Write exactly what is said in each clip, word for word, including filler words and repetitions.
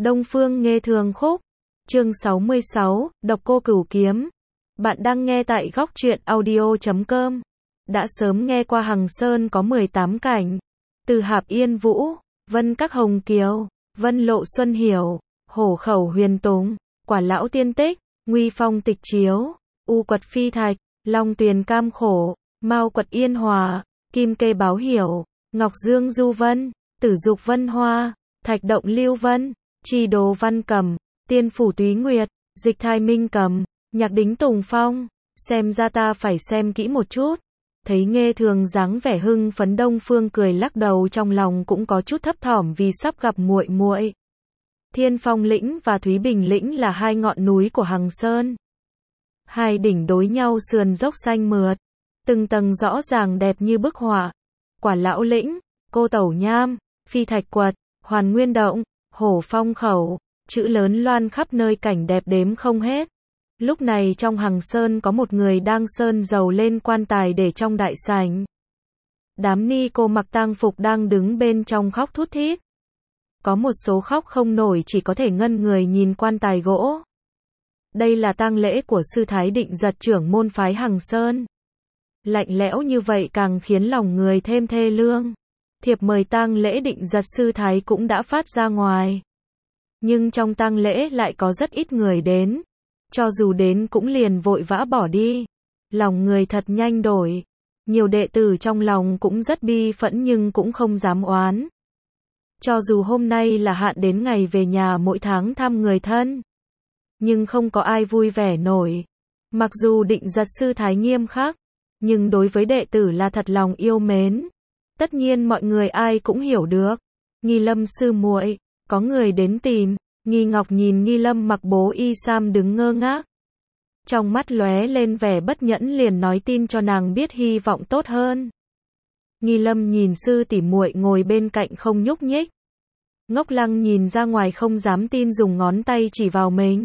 Đông Phương Nghê Thường Khúc. Chương sáu mươi sáu, Độc Cô Cửu Kiếm. Bạn đang nghe tại góc truyện audio chấm com. Đã sớm nghe qua Hằng Sơn có mười tám cảnh. Từ Hạp Yên Vũ, Vân Các Hồng Kiều, Vân Lộ Xuân Hiểu, Hổ Khẩu Huyền Tùng, Quả Lão Tiên Tích, Nguy Phong Tịch Chiếu, U Quật Phi Thạch, Long Tuyền Cam Khổ, Mao Quật Yên Hòa, Kim Kê Báo Hiểu, Ngọc Dương Du Vân, Tử Dục Vân Hoa, Thạch Động Lưu Vân, Trì Đồ Văn Cầm, Tiên Phủ Túy Nguyệt, Dịch Thai Minh Cầm, Nhạc Đính Tùng Phong. Xem ra ta phải xem kỹ một chút. Thấy Nghê Thường dáng vẻ hưng phấn, Đông Phương cười lắc đầu, trong lòng cũng có chút thấp thỏm vì sắp gặp muội muội. Thiên Phong lĩnh và Thúy Bình lĩnh là hai ngọn núi của Hằng Sơn. Hai đỉnh đối nhau, sườn dốc xanh mượt, từng tầng rõ ràng đẹp như bức họa. Quả Lão lĩnh, Cô Tẩu Nham, Phi Thạch Quật, Hoàn Nguyên Động, Hổ Phong Khẩu, chữ lớn loan khắp nơi, cảnh đẹp đếm không hết. Lúc này trong Hằng Sơn có một người đang sơn dầu lên quan tài để trong đại sảnh. Đám ni cô mặc tang phục đang đứng bên trong khóc thút thít. Có một số khóc không nổi, chỉ có thể ngân người nhìn quan tài gỗ. Đây là tang lễ của sư Thái Định Giật, trưởng môn phái Hằng Sơn. Lạnh lẽo như vậy càng khiến lòng người thêm thê lương. Thiệp mời tang lễ Định Giật sư Thái cũng đã phát ra ngoài. Nhưng trong tang lễ lại có rất ít người đến. Cho dù đến cũng liền vội vã bỏ đi. Lòng người thật nhanh đổi. Nhiều đệ tử trong lòng cũng rất bi phẫn nhưng cũng không dám oán. Cho dù hôm nay là hạn đến ngày về nhà mỗi tháng thăm người thân, nhưng không có ai vui vẻ nổi. Mặc dù Định Giật sư Thái nghiêm khắc, nhưng đối với đệ tử là thật lòng yêu mến. Tất nhiên mọi người ai cũng hiểu được. Nghi Lâm sư muội, có người đến tìm. Nghi Ngọc nhìn Nghi Lâm mặc bố y sam đứng ngơ ngác. Trong mắt lóe lên vẻ bất nhẫn, liền nói tin cho nàng biết hy vọng tốt hơn. Nghi Lâm nhìn sư tỷ muội ngồi bên cạnh không nhúc nhích. Ngốc Lăng nhìn ra ngoài không dám tin, dùng ngón tay chỉ vào mình.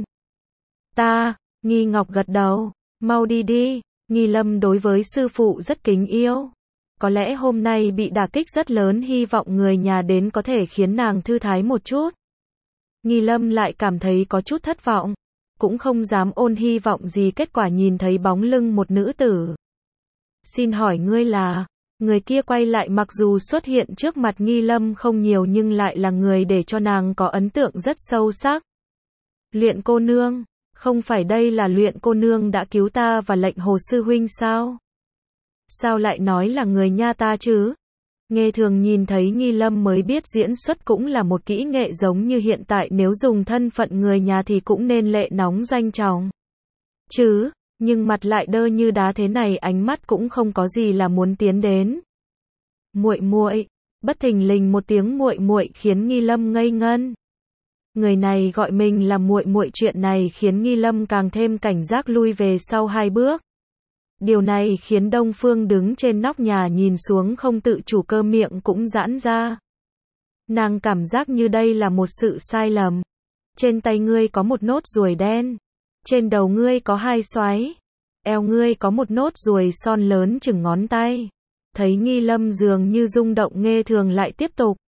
Ta, Nghi Ngọc gật đầu, mau đi đi. Nghi Lâm đối với sư phụ rất kính yêu. Có lẽ hôm nay bị đả kích rất lớn, hy vọng người nhà đến có thể khiến nàng thư thái một chút. Nghi Lâm lại cảm thấy có chút thất vọng, cũng không dám ôn hy vọng gì, kết quả nhìn thấy bóng lưng một nữ tử. Xin hỏi ngươi là? Người kia quay lại, mặc dù xuất hiện trước mặt Nghi Lâm không nhiều nhưng lại là người để cho nàng có ấn tượng rất sâu sắc. Luyện cô nương, không phải đây là Luyện cô nương đã cứu ta và Lệnh Hồ sư huynh sao? Sao lại nói là người nha ta chứ? Nghê Thường nhìn thấy Nghi Lâm mới biết diễn xuất cũng là một kỹ nghệ, giống như hiện tại nếu dùng thân phận người nhà thì cũng nên lệ nóng doanh trọng chứ, nhưng mặt lại đơ như đá thế này, ánh mắt cũng không có gì là muốn tiến đến. Muội muội, bất thình lình một tiếng muội muội khiến Nghi Lâm ngây ngân. Người này gọi mình là muội muội, chuyện này khiến Nghi Lâm càng thêm cảnh giác, lui về sau hai bước. Điều này khiến Đông Phương đứng trên nóc nhà nhìn xuống không tự chủ cơ miệng cũng giãn ra. Nàng cảm giác như đây là một sự sai lầm. Trên tay ngươi có một nốt ruồi đen. Trên đầu ngươi có hai xoáy. Eo ngươi có một nốt ruồi son lớn chừng ngón tay. Thấy Nghi Lâm dường như rung động, Nghê Thường lại tiếp tục.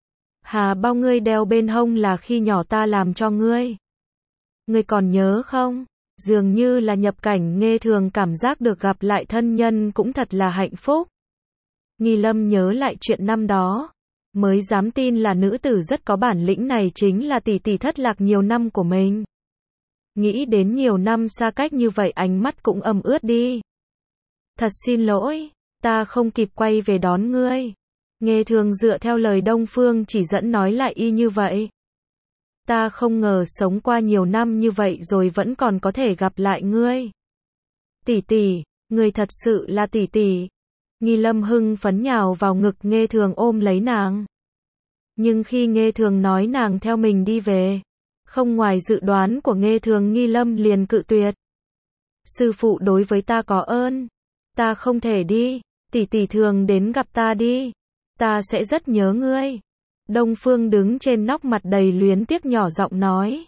Hà bao ngươi đeo bên hông là khi nhỏ ta làm cho ngươi. Ngươi còn nhớ không? Dường như là nhập cảnh, Nghê Thường cảm giác được gặp lại thân nhân cũng thật là hạnh phúc. Nghi Lâm nhớ lại chuyện năm đó, mới dám tin là nữ tử rất có bản lĩnh này chính là tỷ tỷ thất lạc nhiều năm của mình. Nghĩ đến nhiều năm xa cách như vậy, ánh mắt cũng ẩm ướt đi. Thật xin lỗi, ta không kịp quay về đón ngươi. Nghê Thường dựa theo lời Đông Phương chỉ dẫn nói lại y như vậy. Ta không ngờ sống qua nhiều năm như vậy rồi vẫn còn có thể gặp lại ngươi. Tỷ tỷ, ngươi thật sự là tỷ tỷ. Nghi Lâm hưng phấn nhào vào ngực Nghê Thường, ôm lấy nàng. Nhưng khi Nghê Thường nói nàng theo mình đi về, không ngoài dự đoán của Nghê Thường, Nghi Lâm liền cự tuyệt. Sư phụ đối với ta có ơn, ta không thể đi, tỷ tỷ thường đến gặp ta đi, ta sẽ rất nhớ ngươi. Đông Phương đứng trên nóc mặt đầy luyến tiếc nhỏ giọng nói.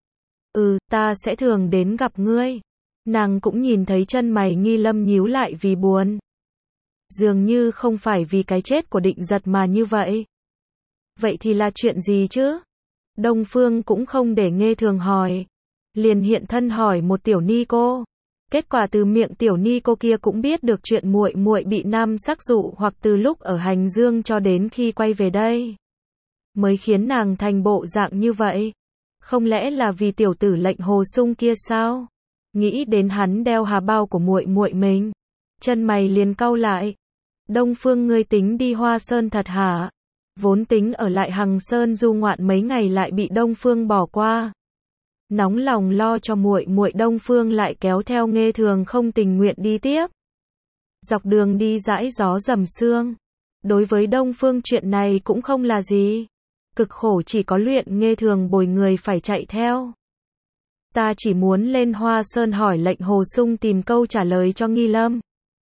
Ừ, ta sẽ thường đến gặp ngươi. Nàng cũng nhìn thấy chân mày Nghi Lâm nhíu lại vì buồn. Dường như không phải vì cái chết của Định Giật mà như vậy. Vậy thì là chuyện gì chứ? Đông Phương cũng không để Nghê Thường hỏi, liền hiện thân hỏi một tiểu ni cô. Kết quả từ miệng tiểu ni cô kia cũng biết được chuyện muội muội bị nam sắc dụ hoặc từ lúc ở Hành Dương cho đến khi quay về đây, mới khiến nàng thành bộ dạng như vậy. Không lẽ là vì tiểu tử Lệnh Hồ Sung kia sao? Nghĩ đến hắn đeo hà bao của muội muội mình, chân mày liền cau lại. Đông Phương, ngươi tính đi Hoa Sơn thật hả? Vốn tính ở lại Hằng Sơn du ngoạn mấy ngày lại bị Đông Phương bỏ qua. Nóng lòng lo cho muội muội, Đông Phương lại kéo theo Nghê Thường không tình nguyện đi tiếp. Dọc đường đi dãi gió dầm sương. Đối với Đông Phương chuyện này cũng không là gì. Cực khổ chỉ có Luyện Nghê Thường bồi người phải chạy theo. Ta chỉ muốn lên Hoa Sơn hỏi Lệnh Hồ Sung tìm câu trả lời cho Nghi Lâm.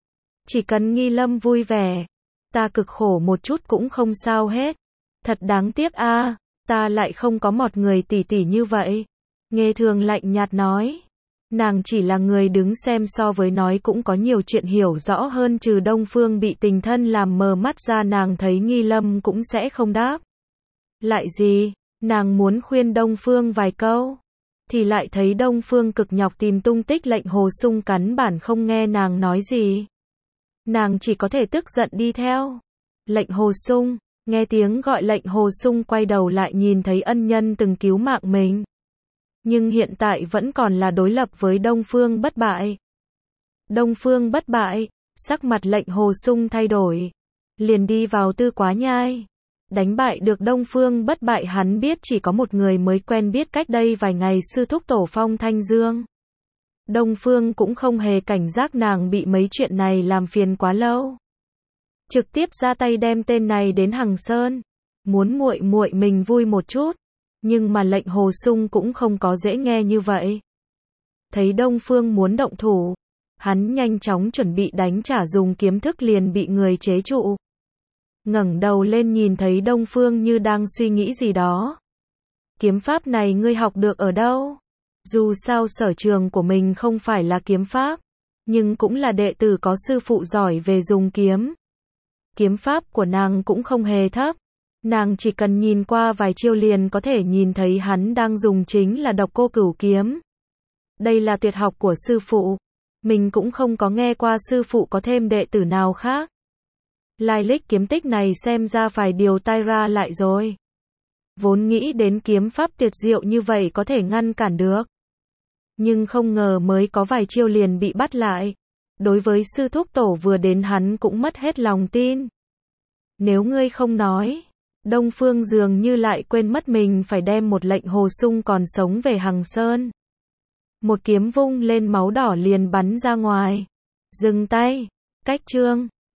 Chỉ cần Nghi Lâm vui vẻ, ta cực khổ một chút cũng không sao hết. Thật đáng tiếc a, à, ta lại không có một người tỷ tỷ như vậy. Nghê Thường lạnh nhạt nói. Nàng chỉ là người đứng xem, so với nói cũng có nhiều chuyện hiểu rõ hơn. Trừ Đông Phương bị tình thân làm mờ mắt ra, nàng thấy Nghi Lâm cũng sẽ không đáp lại gì. Nàng muốn khuyên Đông Phương vài câu, thì lại thấy Đông Phương cực nhọc tìm tung tích Lệnh Hồ Sung, cắn bản không nghe nàng nói gì. Nàng chỉ có thể tức giận đi theo. Lệnh Hồ Sung, nghe tiếng gọi Lệnh Hồ Sung quay đầu lại nhìn thấy ân nhân từng cứu mạng mình, nhưng hiện tại vẫn còn là đối lập với Đông Phương bất bại. Đông Phương bất bại, sắc mặt Lệnh Hồ Sung thay đổi, liền đi vào Tư Quá Nhai. Đánh bại được Đông Phương bất bại, hắn biết chỉ có một người mới quen biết cách đây vài ngày, sư thúc tổ Phong Thanh Dương. Đông Phương cũng không hề cảnh giác nàng bị mấy chuyện này làm phiền quá lâu, trực tiếp ra tay đem tên này đến Hằng Sơn, muốn muội muội mình vui một chút. Nhưng mà Lệnh Hồ Sung cũng không có dễ nghe như vậy. Thấy Đông Phương muốn động thủ, hắn nhanh chóng chuẩn bị đánh trả, dùng kiếm thức liền bị người chế trụ. Ngẩng đầu lên nhìn thấy Đông Phương như đang suy nghĩ gì đó. Kiếm pháp này ngươi học được ở đâu? Dù sao sở trường của mình không phải là kiếm pháp, nhưng cũng là đệ tử có sư phụ giỏi về dùng kiếm. Kiếm pháp của nàng cũng không hề thấp. Nàng chỉ cần nhìn qua vài chiêu liền có thể nhìn thấy hắn đang dùng chính là Độc Cô Cửu kiếm. Đây là tuyệt học của sư phụ. Mình cũng không có nghe qua sư phụ có thêm đệ tử nào khác. Lai lịch kiếm tích này xem ra phải điều tai ra lại rồi. Vốn nghĩ đến kiếm pháp tuyệt diệu như vậy có thể ngăn cản được, nhưng không ngờ mới có vài chiêu liền bị bắt lại. Đối với sư thúc tổ vừa đến hắn cũng mất hết lòng tin. Nếu ngươi không nói, Đông Phương dường như lại quên mất mình phải đem một Lệnh Hồ Sung còn sống về Hằng Sơn. Một kiếm vung lên, máu đỏ liền bắn ra ngoài. Dừng tay. Cách chương